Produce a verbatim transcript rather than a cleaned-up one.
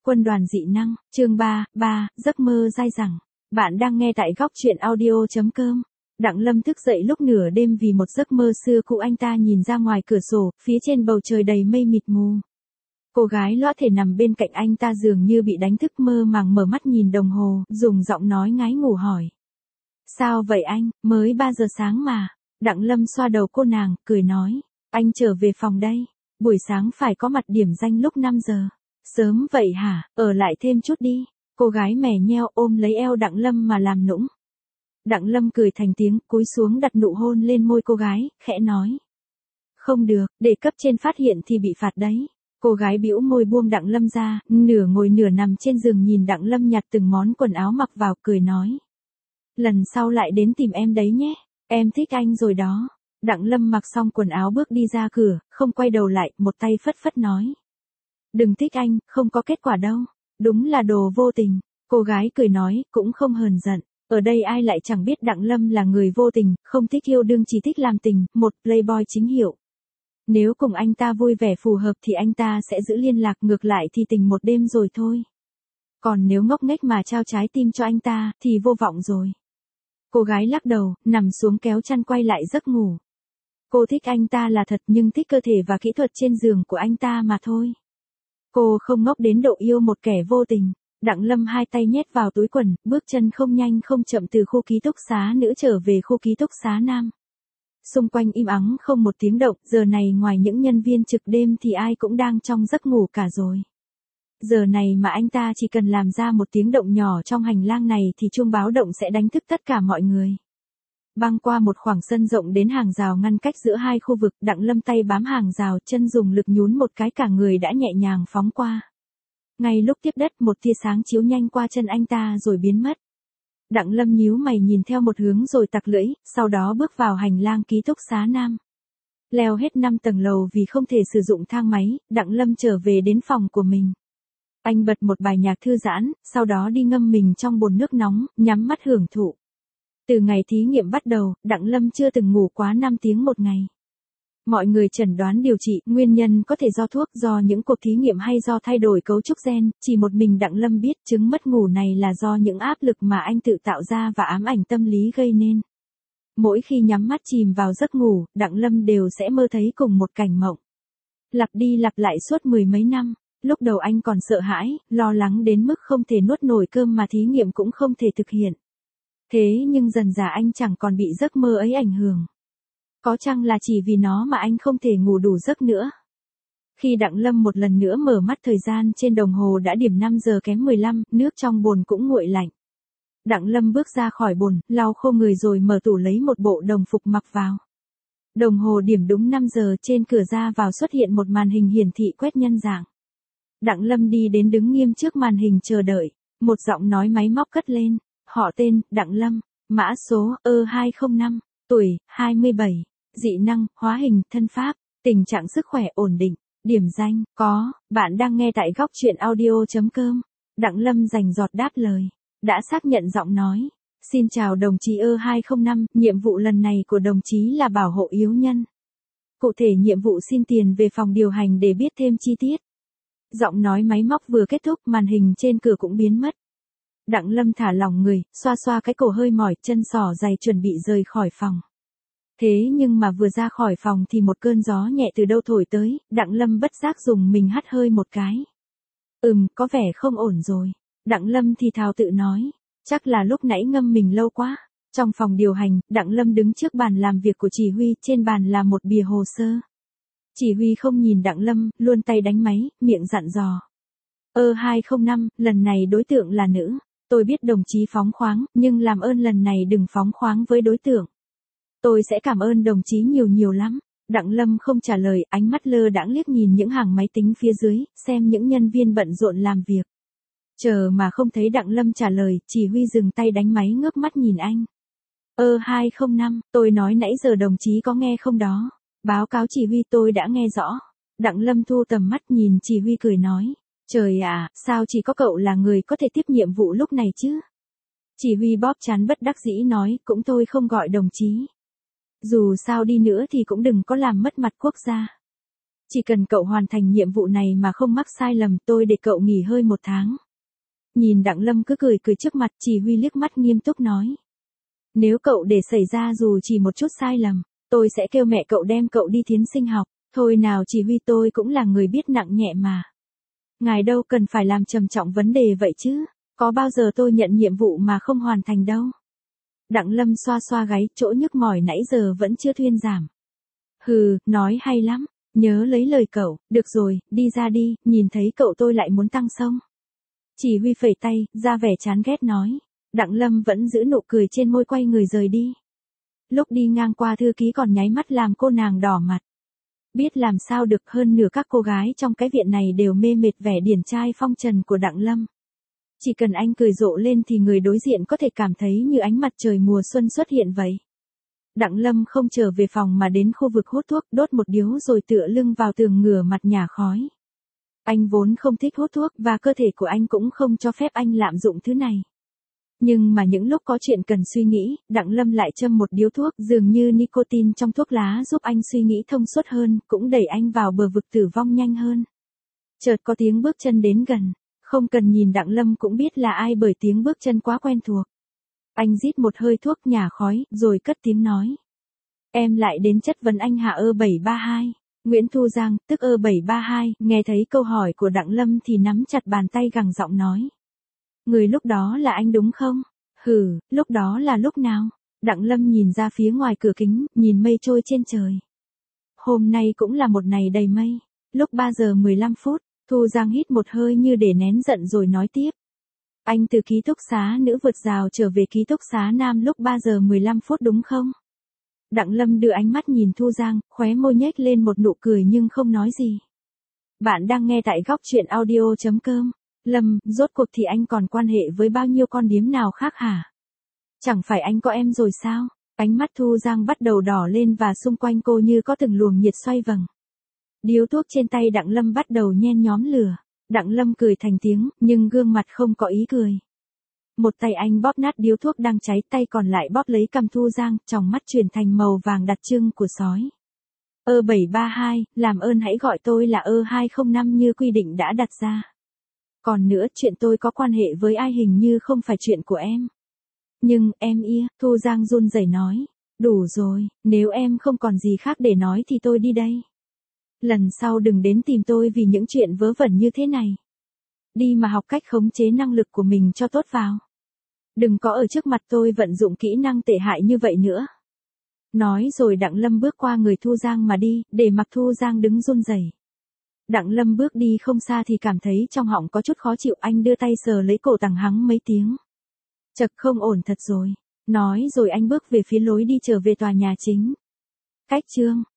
Quân đoàn dị năng, chương ba, ba, giấc mơ dai dẳng. Bạn đang nghe tại góc truyện audio.com. Đặng Lâm thức dậy lúc nửa đêm vì một giấc mơ xưa cũ. Anh ta nhìn ra ngoài cửa sổ, phía trên bầu trời đầy mây mịt mù. Cô gái lõa thể nằm bên cạnh anh ta dường như bị đánh thức, mơ màng mở mắt nhìn đồng hồ, dùng giọng nói ngái ngủ hỏi. Sao vậy anh, mới ba giờ sáng mà. Đặng Lâm xoa đầu cô nàng, cười nói. Anh trở về phòng đây. Buổi sáng phải có mặt điểm danh lúc năm giờ. Sớm vậy hả, ở lại thêm chút đi. Cô gái mè nheo ôm lấy eo Đặng Lâm mà làm nũng. Đặng Lâm cười thành tiếng, cúi xuống đặt nụ hôn lên môi cô gái, khẽ nói. Không được, để cấp trên phát hiện thì bị phạt đấy. Cô gái bĩu môi buông Đặng Lâm ra, nửa ngồi nửa nằm trên giường nhìn Đặng Lâm nhặt từng món quần áo mặc vào, cười nói. Lần sau lại đến tìm em đấy nhé, em thích anh rồi đó. Đặng Lâm mặc xong quần áo bước đi ra cửa, không quay đầu lại, một tay phất phất nói. Đừng thích anh, không có kết quả đâu. Đúng là đồ vô tình. Cô gái cười nói, cũng không hờn giận. Ở đây ai lại chẳng biết Đặng Lâm là người vô tình, không thích yêu đương chỉ thích làm tình, một playboy chính hiệu. Nếu cùng anh ta vui vẻ phù hợp thì anh ta sẽ giữ liên lạc, ngược lại thì tình một đêm rồi thôi. Còn nếu ngốc nghếch mà trao trái tim cho anh ta, thì vô vọng rồi. Cô gái lắc đầu, nằm xuống kéo chăn quay lại giấc ngủ. Cô thích anh ta là thật, nhưng thích cơ thể và kỹ thuật trên giường của anh ta mà thôi. Cô không ngốc đến độ yêu một kẻ vô tình. Đặng Lâm hai tay nhét vào túi quần, bước chân không nhanh không chậm từ khu ký túc xá nữ trở về khu ký túc xá nam. Xung quanh im ắng không một tiếng động, giờ này ngoài những nhân viên trực đêm thì ai cũng đang trong giấc ngủ cả rồi. Giờ này mà anh ta chỉ cần làm ra một tiếng động nhỏ trong hành lang này thì chuông báo động sẽ đánh thức tất cả mọi người. Băng qua một khoảng sân rộng đến hàng rào ngăn cách giữa hai khu vực, Đặng Lâm tay bám hàng rào, chân dùng lực nhún một cái, cả người đã nhẹ nhàng phóng qua. Ngay lúc tiếp đất, một tia sáng chiếu nhanh qua chân anh ta rồi biến mất. Đặng Lâm nhíu mày nhìn theo một hướng rồi tặc lưỡi, sau đó bước vào hành lang ký túc xá nam. Leo hết năm tầng lầu vì không thể sử dụng thang máy, Đặng Lâm trở về đến phòng của mình. Anh bật một bài nhạc thư giãn, sau đó đi ngâm mình trong bồn nước nóng, nhắm mắt hưởng thụ. Từ ngày thí nghiệm bắt đầu, Đặng Lâm chưa từng ngủ quá năm tiếng một ngày. Mọi người chẩn đoán điều trị, nguyên nhân có thể do thuốc, do những cuộc thí nghiệm hay do thay đổi cấu trúc gen, chỉ một mình Đặng Lâm biết chứng mất ngủ này là do những áp lực mà anh tự tạo ra và ám ảnh tâm lý gây nên. Mỗi khi nhắm mắt chìm vào giấc ngủ, Đặng Lâm đều sẽ mơ thấy cùng một cảnh mộng. Lặp đi lặp lại suốt mười mấy năm, lúc đầu anh còn sợ hãi, lo lắng đến mức không thể nuốt nổi cơm mà thí nghiệm cũng không thể thực hiện. Thế nhưng dần dà anh chẳng còn bị giấc mơ ấy ảnh hưởng. Có chăng là chỉ vì nó mà anh không thể ngủ đủ giấc nữa. Khi Đặng Lâm một lần nữa mở mắt, thời gian trên đồng hồ đã điểm năm giờ kém mười lăm, nước trong bồn cũng nguội lạnh. Đặng Lâm bước ra khỏi bồn, lau khô người rồi mở tủ lấy một bộ đồng phục mặc vào. Đồng hồ điểm đúng năm giờ, trên cửa ra vào xuất hiện một màn hình hiển thị quét nhân dạng. Đặng Lâm đi đến đứng nghiêm trước màn hình chờ đợi. Một giọng nói máy móc cất lên. Họ tên, Đặng Lâm, mã số, ơ hai không năm, tuổi, hai mươi bảy, dị năng, hóa hình, thân pháp, tình trạng sức khỏe ổn định, điểm danh, có, bạn đang nghe tại góc truyện audio.com. Đặng Lâm rành giọt đáp lời, đã xác nhận giọng nói. Xin chào đồng chí ơ hai không năm, nhiệm vụ lần này của đồng chí là bảo hộ yếu nhân. Cụ thể nhiệm vụ xin tiền về phòng điều hành để biết thêm chi tiết. Giọng nói máy móc vừa kết thúc, màn hình trên cửa cũng biến mất. Đặng Lâm thả lỏng người, xoa xoa cái cổ hơi mỏi, chân sỏ giày chuẩn bị rời khỏi phòng. Thế nhưng mà vừa ra khỏi phòng thì một cơn gió nhẹ từ đâu thổi tới, Đặng Lâm bất giác dùng mình hắt hơi một cái. Ừm, có vẻ không ổn rồi. Đặng Lâm thì thào tự nói, chắc là lúc nãy ngâm mình lâu quá. Trong phòng điều hành, Đặng Lâm đứng trước bàn làm việc của chỉ huy, trên bàn là một bìa hồ sơ. Chỉ huy không nhìn Đặng Lâm, luôn tay đánh máy, miệng dặn dò. ơ hai không năm, lần này đối tượng là nữ. Tôi biết đồng chí phóng khoáng, nhưng làm ơn lần này đừng phóng khoáng với đối tượng. Tôi sẽ cảm ơn đồng chí nhiều nhiều lắm. Đặng Lâm không trả lời, ánh mắt lơ đãng liếc nhìn những hàng máy tính phía dưới, xem những nhân viên bận rộn làm việc. Chờ mà không thấy Đặng Lâm trả lời, chỉ huy dừng tay đánh máy ngước mắt nhìn anh. ơ hai không năm, tôi nói nãy giờ đồng chí có nghe không đó? Báo cáo chỉ huy, tôi đã nghe rõ. Đặng Lâm thu tầm mắt nhìn chỉ huy cười nói. Trời ạ, sao chỉ có cậu là người có thể tiếp nhiệm vụ lúc này chứ? Chỉ huy bóp trán bất đắc dĩ nói, cũng tôi không gọi đồng chí. Dù sao đi nữa thì cũng đừng có làm mất mặt quốc gia. Chỉ cần cậu hoàn thành nhiệm vụ này mà không mắc sai lầm, tôi để cậu nghỉ hơi một tháng. Nhìn Đặng Lâm cứ cười cười trước mặt, chỉ huy liếc mắt nghiêm túc nói. Nếu cậu để xảy ra dù chỉ một chút sai lầm, tôi sẽ kêu mẹ cậu đem cậu đi thiến sinh học. Thôi nào chỉ huy, tôi cũng là người biết nặng nhẹ mà. Ngài đâu cần phải làm trầm trọng vấn đề vậy chứ, có bao giờ tôi nhận nhiệm vụ mà không hoàn thành đâu. Đặng Lâm xoa xoa gáy, chỗ nhức mỏi nãy giờ vẫn chưa thuyên giảm. Hừ, nói hay lắm, nhớ lấy lời cậu, được rồi, đi ra đi, nhìn thấy cậu tôi lại muốn tăng sông. Chỉ huy phẩy tay, ra vẻ chán ghét nói. Đặng Lâm vẫn giữ nụ cười trên môi, quay người rời đi. Lúc đi ngang qua thư ký còn nháy mắt làm cô nàng đỏ mặt. Biết làm sao được, hơn nửa các cô gái trong cái viện này đều mê mệt vẻ điển trai phong trần của Đặng Lâm. Chỉ cần anh cười rộ lên thì người đối diện có thể cảm thấy như ánh mặt trời mùa xuân xuất hiện vậy. Đặng Lâm không trở về phòng mà đến khu vực hút thuốc, đốt một điếu rồi tựa lưng vào tường ngửa mặt nhả khói. Anh vốn không thích hút thuốc và cơ thể của anh cũng không cho phép anh lạm dụng thứ này. Nhưng mà những lúc có chuyện cần suy nghĩ, Đặng Lâm lại châm một điếu thuốc, dường như nicotine trong thuốc lá giúp anh suy nghĩ thông suốt hơn, cũng đẩy anh vào bờ vực tử vong nhanh hơn. Chợt có tiếng bước chân đến gần, không cần nhìn Đặng Lâm cũng biết là ai bởi tiếng bước chân quá quen thuộc. Anh rít một hơi thuốc nhả khói, rồi cất tiếng nói. Em lại đến chất vấn anh hả ơ bảy ba hai. Nguyễn Thu Giang, tức ơ bảy ba hai, nghe thấy câu hỏi của Đặng Lâm thì nắm chặt bàn tay gằn giọng nói. Người lúc đó là anh đúng không? Hừ, lúc đó là lúc nào? Đặng Lâm nhìn ra phía ngoài cửa kính, nhìn mây trôi trên trời. Hôm nay cũng là một ngày đầy mây. Lúc ba giờ mười lăm phút, Thu Giang hít một hơi như để nén giận rồi nói tiếp. Anh từ ký túc xá nữ vượt rào trở về ký túc xá nam lúc ba giờ mười lăm phút đúng không? Đặng Lâm đưa ánh mắt nhìn Thu Giang, khóe môi nhếch lên một nụ cười nhưng không nói gì. Bạn đang nghe tại góc truyện audio chấm com. Lâm, rốt cuộc thì anh còn quan hệ với bao nhiêu con điếm nào khác hả? Chẳng phải anh có em rồi sao? Ánh mắt Thu Giang bắt đầu đỏ lên và xung quanh cô như có từng luồng nhiệt xoay vầng. Điếu thuốc trên tay Đặng Lâm bắt đầu nhen nhóm lửa. Đặng Lâm cười thành tiếng, nhưng gương mặt không có ý cười. Một tay anh bóp nát điếu thuốc đang cháy, tay còn lại bóp lấy cằm Thu Giang, tròng mắt chuyển thành màu vàng đặc trưng của sói. ơ bảy ba hai, làm ơn hãy gọi tôi là ơ hai không năm như quy định đã đặt ra. Còn nữa, chuyện tôi có quan hệ với ai hình như không phải chuyện của em. Nhưng, em ia, Thu Giang run rẩy nói. Đủ rồi, nếu em không còn gì khác để nói thì tôi đi đây. Lần sau đừng đến tìm tôi vì những chuyện vớ vẩn như thế này. Đi mà học cách khống chế năng lực của mình cho tốt vào. Đừng có ở trước mặt tôi vận dụng kỹ năng tệ hại như vậy nữa. Nói rồi Đặng Lâm bước qua người Thu Giang mà đi, để mặc Thu Giang đứng run rẩy. Đặng Lâm bước đi không xa thì cảm thấy trong họng có chút khó chịu, anh đưa tay sờ lấy cổ tằng hắng mấy tiếng. Chật, không ổn thật rồi. Nói rồi anh bước về phía lối đi trở về tòa nhà chính. Cách chương